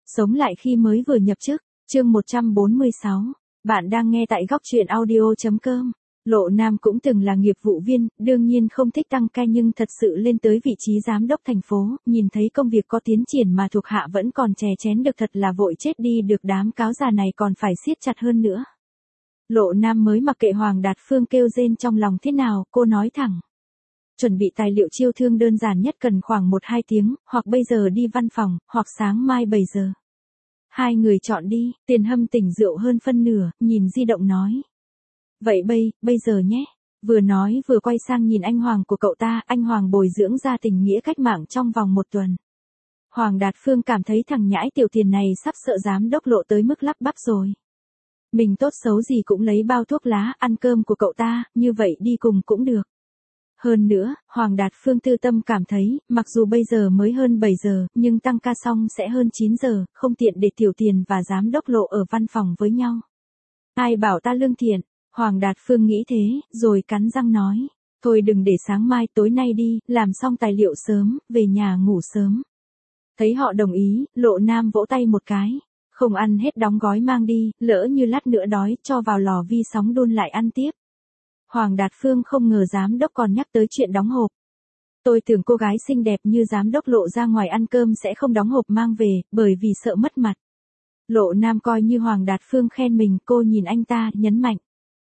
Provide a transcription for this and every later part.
Sống lại khi mới vừa nhập chức, chương 146. Bạn đang nghe tại góc truyện audio.com. Lộ Nam cũng từng là nghiệp vụ viên, đương nhiên không thích tăng ca nhưng thật sự lên tới vị trí giám đốc thành phố, nhìn thấy công việc có tiến triển mà thuộc hạ vẫn còn chè chén được thật là vội chết đi được, đám cáo già này còn phải siết chặt hơn nữa. Lộ Nam mới mặc kệ Hoàng Đạt Phương kêu rên trong lòng thế nào, cô nói thẳng. Chuẩn bị tài liệu chiêu thương đơn giản nhất cần khoảng 1-2 tiếng, hoặc bây giờ đi văn phòng, hoặc sáng mai 7 giờ. Hai người chọn đi, Tiền Hâm tỉnh rượu hơn phân nửa, nhìn di động nói. Vậy bây giờ nhé. Vừa nói vừa quay sang nhìn anh Hoàng của cậu ta, anh Hoàng bồi dưỡng ra tình nghĩa cách mạng trong vòng 1 tuần. Hoàng Đạt Phương cảm thấy thằng nhãi tiểu Tiền này sắp sợ giám đốc Lộ tới mức lắp bắp rồi. Mình tốt xấu gì cũng lấy bao thuốc lá ăn cơm của cậu ta, như vậy đi cùng cũng được. Hơn nữa, Hoàng Đạt Phương tư tâm cảm thấy, mặc dù bây giờ mới hơn 7 giờ, nhưng tăng ca xong sẽ hơn 9 giờ, không tiện để tiểu Tiền và giám đốc Lộ ở văn phòng với nhau. Ai bảo ta lương thiện, Hoàng Đạt Phương nghĩ thế, rồi cắn răng nói. Thôi đừng để sáng mai, tối nay đi, làm xong tài liệu sớm, về nhà ngủ sớm. Thấy họ đồng ý, Lộ Nam vỗ tay một cái. Không ăn hết đóng gói mang đi, lỡ như lát nữa đói, cho vào lò vi sóng đun lại ăn tiếp. Hoàng Đạt Phương không ngờ giám đốc còn nhắc tới chuyện đóng hộp. Tôi tưởng cô gái xinh đẹp như giám đốc Lộ ra ngoài ăn cơm sẽ không đóng hộp mang về, bởi vì sợ mất mặt. Lộ Nam coi như Hoàng Đạt Phương khen mình, cô nhìn anh ta, nhấn mạnh.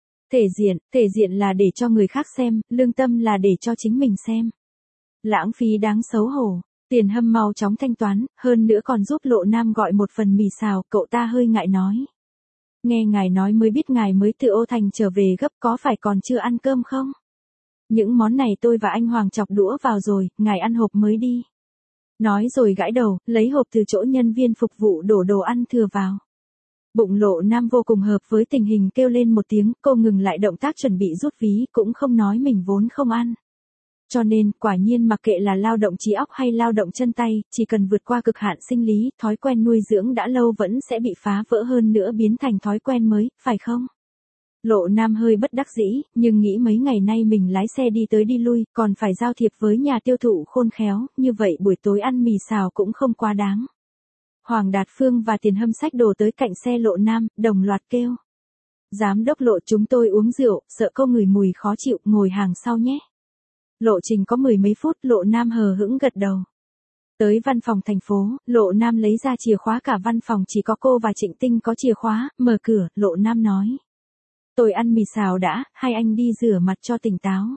Thể diện là để cho người khác xem, lương tâm là để cho chính mình xem. Lãng phí đáng xấu hổ. Tiền Hâm mau chóng thanh toán, hơn nữa còn giúp Lộ Nam gọi một phần mì xào, cậu ta hơi ngại nói. Nghe ngài nói mới biết ngài mới từ Ô Thành trở về gấp, có phải còn chưa ăn cơm không? Những món này tôi và anh Hoàng chọc đũa vào rồi, ngài ăn hộp mới đi. Nói rồi gãi đầu, lấy hộp từ chỗ nhân viên phục vụ đổ đồ ăn thừa vào. Bụng Lộ Nam vô cùng hợp với tình hình, kêu lên một tiếng, cô ngừng lại động tác chuẩn bị rút ví, cũng không nói mình vốn không ăn. Cho nên, quả nhiên mặc kệ là lao động trí óc hay lao động chân tay, chỉ cần vượt qua cực hạn sinh lý, thói quen nuôi dưỡng đã lâu vẫn sẽ bị phá vỡ, hơn nữa biến thành thói quen mới, phải không? Lộ Nam hơi bất đắc dĩ, nhưng nghĩ mấy ngày nay mình lái xe đi tới đi lui, còn phải giao thiệp với nhà tiêu thụ khôn khéo, như vậy buổi tối ăn mì xào cũng không quá đáng. Hoàng Đạt Phương và Tiền Hâm xách đồ tới cạnh xe Lộ Nam, đồng loạt kêu. Giám đốc Lộ, chúng tôi uống rượu, sợ cô ngửi mùi khó chịu, ngồi hàng sau nhé. Lộ trình có 10 mấy phút, Lộ Nam hờ hững gật đầu. Tới văn phòng thành phố, Lộ Nam lấy ra chìa khóa, cả văn phòng chỉ có cô và Trịnh Tinh có chìa khóa, mở cửa, Lộ Nam nói. Tôi ăn mì xào đã, hai anh đi rửa mặt cho tỉnh táo.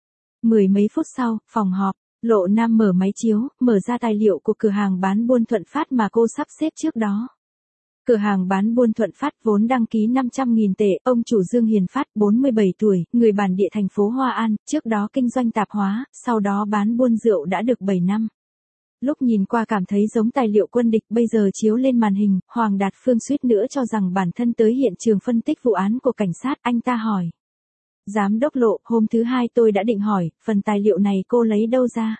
10 mấy phút sau, phòng họp, Lộ Nam mở máy chiếu, mở ra tài liệu của cửa hàng bán buôn Thuận Phát mà cô sắp xếp trước đó. Cửa hàng bán buôn Thuận Phát vốn đăng ký 500.000 tệ, ông chủ Dương Hiền Phát, 47 tuổi, người bản địa thành phố Hoa An, trước đó kinh doanh tạp hóa, sau đó bán buôn rượu đã được 7 năm. Lúc nhìn qua cảm thấy giống tài liệu quân địch, bây giờ chiếu lên màn hình, Hoàng Đạt Phương suýt nữa cho rằng bản thân tới hiện trường phân tích vụ án của cảnh sát, anh ta hỏi. Giám đốc Lộ, hôm thứ Hai tôi đã định hỏi, phần tài liệu này cô lấy đâu ra?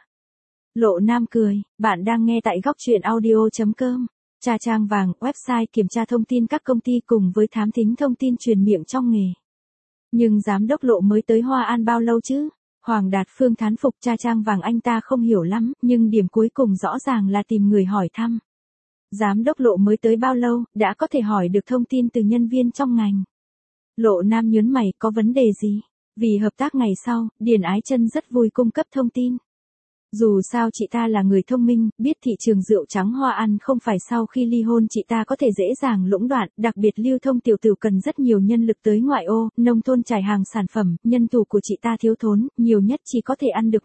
Lộ Nam cười, bạn đang nghe tại góc truyện audio.com. Tra trang vàng, website kiểm tra thông tin các công ty cùng với thám thính thông tin truyền miệng trong nghề. Nhưng giám đốc Lộ mới tới Hoa An bao lâu chứ? Hoàng Đạt Phương thán phục, tra trang vàng anh ta không hiểu lắm, nhưng điểm cuối cùng rõ ràng là tìm người hỏi thăm. Giám đốc Lộ mới tới bao lâu, đã có thể hỏi được thông tin từ nhân viên trong ngành. Lộ Nam nhớn mày, có vấn đề gì? Vì hợp tác ngày sau, Điền Ái Chân rất vui cung cấp thông tin. Dù sao chị ta là người thông minh, biết thị trường rượu trắng Hoa An không phải sau khi ly hôn chị ta có thể dễ dàng lũng đoạn, đặc biệt lưu thông tiểu tử cần rất nhiều nhân lực tới ngoại ô, nông thôn trải hàng sản phẩm, nhân thủ của chị ta thiếu thốn, nhiều nhất chỉ có thể ăn được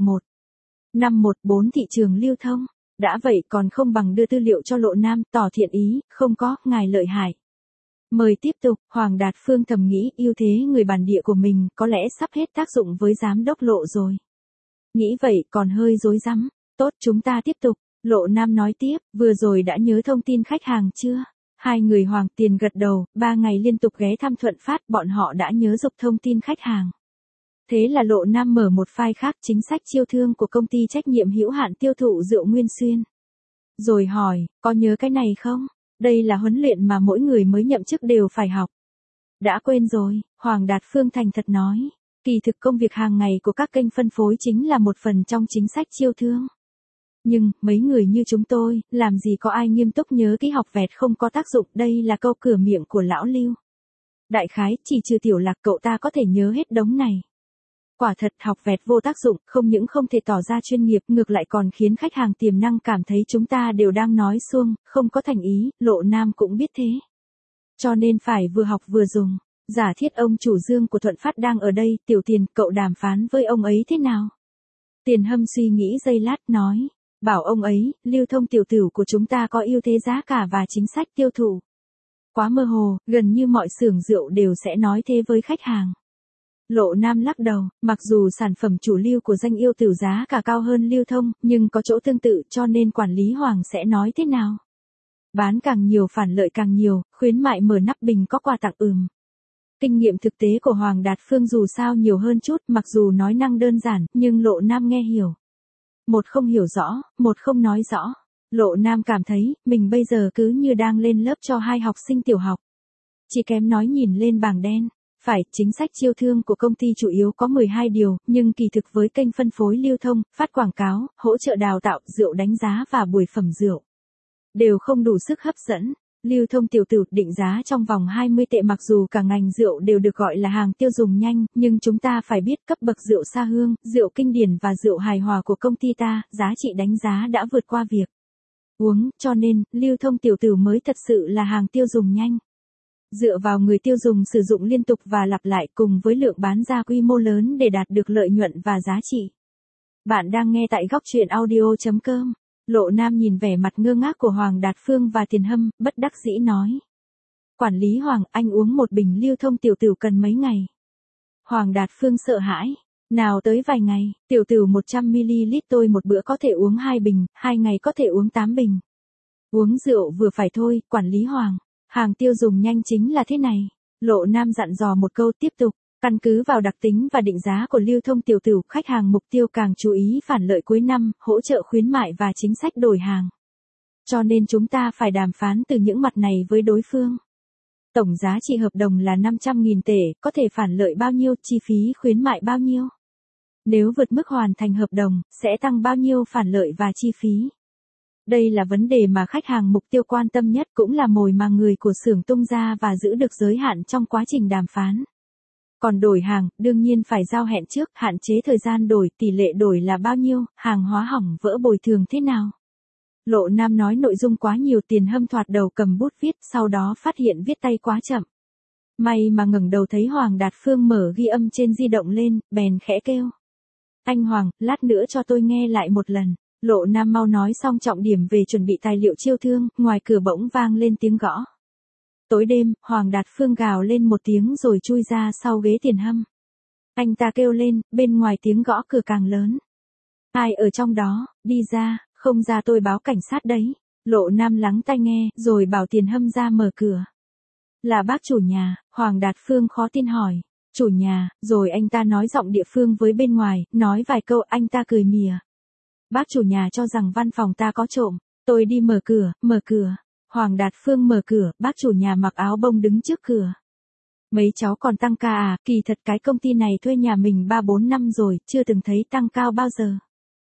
1-5-1-4 thị trường lưu thông. Đã vậy còn không bằng đưa tư liệu cho Lộ Nam, tỏ thiện ý, không có, ngài lợi hại. Mời tiếp tục, Hoàng Đạt Phương thầm nghĩ, ưu thế người bản địa của mình có lẽ sắp hết tác dụng với giám đốc Lộ rồi. Nghĩ vậy còn hơi rối rắm. Tốt, chúng ta tiếp tục. Lộ Nam nói tiếp, vừa rồi đã nhớ thông tin khách hàng chưa? Hai người Hoàng Tiền gật đầu, 3 ngày liên tục ghé thăm Thuận Phát, bọn họ đã nhớ dục thông tin khách hàng. Thế là Lộ Nam mở một file khác, chính sách chiêu thương của công ty trách nhiệm hữu hạn tiêu thụ rượu Nguyên Xuyên. Rồi hỏi, có nhớ cái này không? Đây là huấn luyện mà mỗi người mới nhậm chức đều phải học. Đã quên rồi, Hoàng Đạt Phương thành thật nói. Kỳ thực công việc hàng ngày của các kênh phân phối chính là một phần trong chính sách chiêu thương. Nhưng, mấy người như chúng tôi, làm gì có ai nghiêm túc nhớ kỹ học vẹt không có tác dụng, đây là câu cửa miệng của lão Lưu. Đại khái, chỉ trừ Tiểu Lạc cậu ta có thể nhớ hết đống này. Quả thật học vẹt vô tác dụng, không những không thể tỏ ra chuyên nghiệp, ngược lại còn khiến khách hàng tiềm năng cảm thấy chúng ta đều đang nói suông, không có thành ý, Lộ Nam cũng biết thế. Cho nên phải vừa học vừa dùng. Giả thiết ông chủ Dương của Thuận Phát đang ở đây, Tiểu Tiền, cậu đàm phán với ông ấy thế nào? Tiền Hâm suy nghĩ giây lát, nói. Bảo ông ấy, lưu thông tiểu tửu của chúng ta có ưu thế giá cả và chính sách tiêu thụ. Quá mơ hồ, gần như mọi xưởng rượu đều sẽ nói thế với khách hàng. Lộ Nam lắc đầu, mặc dù sản phẩm chủ lưu của danh yêu tửu giá cả cao hơn lưu thông, nhưng có chỗ tương tự, cho nên quản lý Hoàng sẽ nói thế nào? Bán càng nhiều phản lợi càng nhiều, khuyến mại mở nắp bình có quà tặng Kinh nghiệm thực tế của Hoàng Đạt Phương dù sao nhiều hơn chút, mặc dù nói năng đơn giản, nhưng Lộ Nam nghe hiểu. Một không hiểu rõ, một không nói rõ. Lộ Nam cảm thấy, mình bây giờ cứ như đang lên lớp cho 2 học sinh tiểu học. Chỉ kém nói nhìn lên bảng đen. Phải, chính sách chiêu thương của công ty chủ yếu có 12 điều, nhưng kỳ thực với kênh phân phối lưu thông, phát quảng cáo, hỗ trợ đào tạo, rượu đánh giá và buổi phẩm rượu đều không đủ sức hấp dẫn. Lưu thông tiểu tửu định giá trong vòng 20 tệ, mặc dù cả ngành rượu đều được gọi là hàng tiêu dùng nhanh, nhưng chúng ta phải biết cấp bậc rượu Sa Hương, rượu Kinh Điển và rượu hài hòa của công ty ta, giá trị đánh giá đã vượt qua việc uống, cho nên, lưu thông tiểu tửu mới thật sự là hàng tiêu dùng nhanh. Dựa vào người tiêu dùng sử dụng liên tục và lặp lại cùng với lượng bán ra quy mô lớn để đạt được lợi nhuận và giá trị. Bạn đang nghe tại góc truyện audio.com. Lộ Nam nhìn vẻ mặt ngơ ngác của Hoàng Đạt Phương và Tiền Hâm, bất đắc dĩ nói. Quản lý Hoàng, anh uống một bình lưu thông tiểu tửu cần mấy ngày? Hoàng Đạt Phương sợ hãi. Nào tới vài ngày, tiểu tửu 100ml tôi một bữa có thể uống 2 bình, 2 ngày có thể uống 8 bình. Uống rượu vừa phải thôi, quản lý Hoàng. Hàng tiêu dùng nhanh chính là thế này. Lộ Nam dặn dò một câu tiếp tục. Căn cứ vào đặc tính và định giá của lưu thông tiểu tửu, khách hàng mục tiêu càng chú ý phản lợi cuối năm, hỗ trợ khuyến mại và chính sách đổi hàng. Cho nên chúng ta phải đàm phán từ những mặt này với đối phương. Tổng giá trị hợp đồng là 500.000 tệ, có thể phản lợi bao nhiêu, chi phí khuyến mại bao nhiêu. Nếu vượt mức hoàn thành hợp đồng, sẽ tăng bao nhiêu phản lợi và chi phí. Đây là vấn đề mà khách hàng mục tiêu quan tâm nhất, cũng là mồi mà người của xưởng tung ra và giữ được giới hạn trong quá trình đàm phán. Còn đổi hàng, đương nhiên phải giao hẹn trước, hạn chế thời gian đổi, tỷ lệ đổi là bao nhiêu, hàng hóa hỏng vỡ bồi thường thế nào. Lộ Nam nói nội dung quá nhiều, Tiền Hâm thoạt đầu cầm bút viết, sau đó phát hiện viết tay quá chậm. May mà ngẩng đầu thấy Hoàng Đạt Phương mở ghi âm trên di động lên, bèn khẽ kêu. Anh Hoàng, lát nữa cho tôi nghe lại một lần. Lộ Nam mau nói xong trọng điểm về chuẩn bị tài liệu chiêu thương, ngoài cửa bỗng vang lên tiếng gõ. Tối đêm, Hoàng Đạt Phương gào lên một tiếng rồi chui ra sau ghế Tiền Hâm. Anh ta kêu lên, bên ngoài tiếng gõ cửa càng lớn. Ai ở trong đó, đi ra, không ra tôi báo cảnh sát đấy. Lộ Nam lắng tai nghe, rồi bảo Tiền Hâm ra mở cửa. Là bác chủ nhà, Hoàng Đạt Phương khó tin hỏi. Chủ nhà, rồi anh ta nói giọng địa phương với bên ngoài, nói vài câu, anh ta cười mỉa. Bác chủ nhà cho rằng văn phòng ta có trộm, tôi đi mở cửa. Hoàng Đạt Phương mở cửa, bác chủ nhà mặc áo bông đứng trước cửa. Mấy cháu còn tăng ca à, kỳ thật cái công ty này thuê nhà mình 3-4 năm rồi, chưa từng thấy tăng cao bao giờ.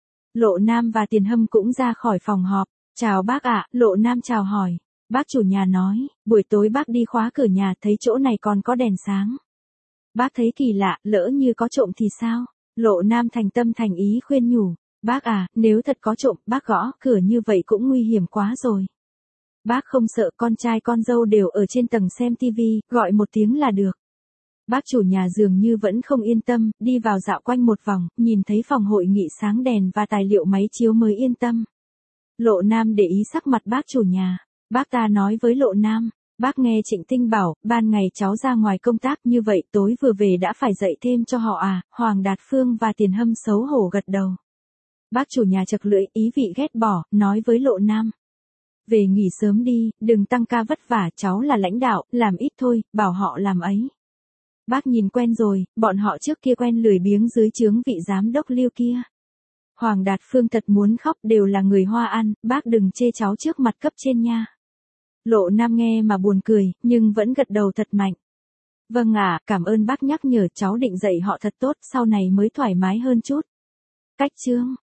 Lộ Nam và Tiền Hâm cũng ra khỏi phòng họp. Chào bác ạ, Lộ Nam chào hỏi. Bác chủ nhà nói, buổi tối bác đi khóa cửa nhà thấy chỗ này còn có đèn sáng. Bác thấy kỳ lạ, lỡ như có trộm thì sao? Lộ Nam thành tâm thành ý khuyên nhủ. Bác à, nếu thật có trộm, bác gõ cửa như vậy cũng nguy hiểm quá rồi. Bác không sợ, con trai con dâu đều ở trên tầng xem tivi, gọi một tiếng là được. Bác chủ nhà dường như vẫn không yên tâm, đi vào dạo quanh một vòng, nhìn thấy phòng hội nghị sáng đèn và tài liệu máy chiếu mới yên tâm. Lộ Nam để ý sắc mặt bác chủ nhà. Bác ta nói với Lộ Nam, bác nghe Trịnh Tinh bảo, ban ngày cháu ra ngoài công tác như vậy tối vừa về đã phải dạy thêm cho họ à, Hoàng Đạt Phương và Tiền Hâm xấu hổ gật đầu. Bác chủ nhà chật lưỡi, ý vị ghét bỏ, nói với Lộ Nam. Về nghỉ sớm đi, đừng tăng ca vất vả, cháu là lãnh đạo, làm ít thôi, bảo họ làm ấy. Bác nhìn quen rồi, bọn họ trước kia quen lười biếng dưới trướng vị giám đốc Lưu kia. Hoàng Đạt Phương thật muốn khóc, đều là người Hoa An, bác đừng chê cháu trước mặt cấp trên nha. Lộ Nam nghe mà buồn cười, nhưng vẫn gật đầu thật mạnh. Vâng ạ, cảm ơn bác nhắc nhở, cháu định dạy họ thật tốt, sau này mới thoải mái hơn chút. Cách chương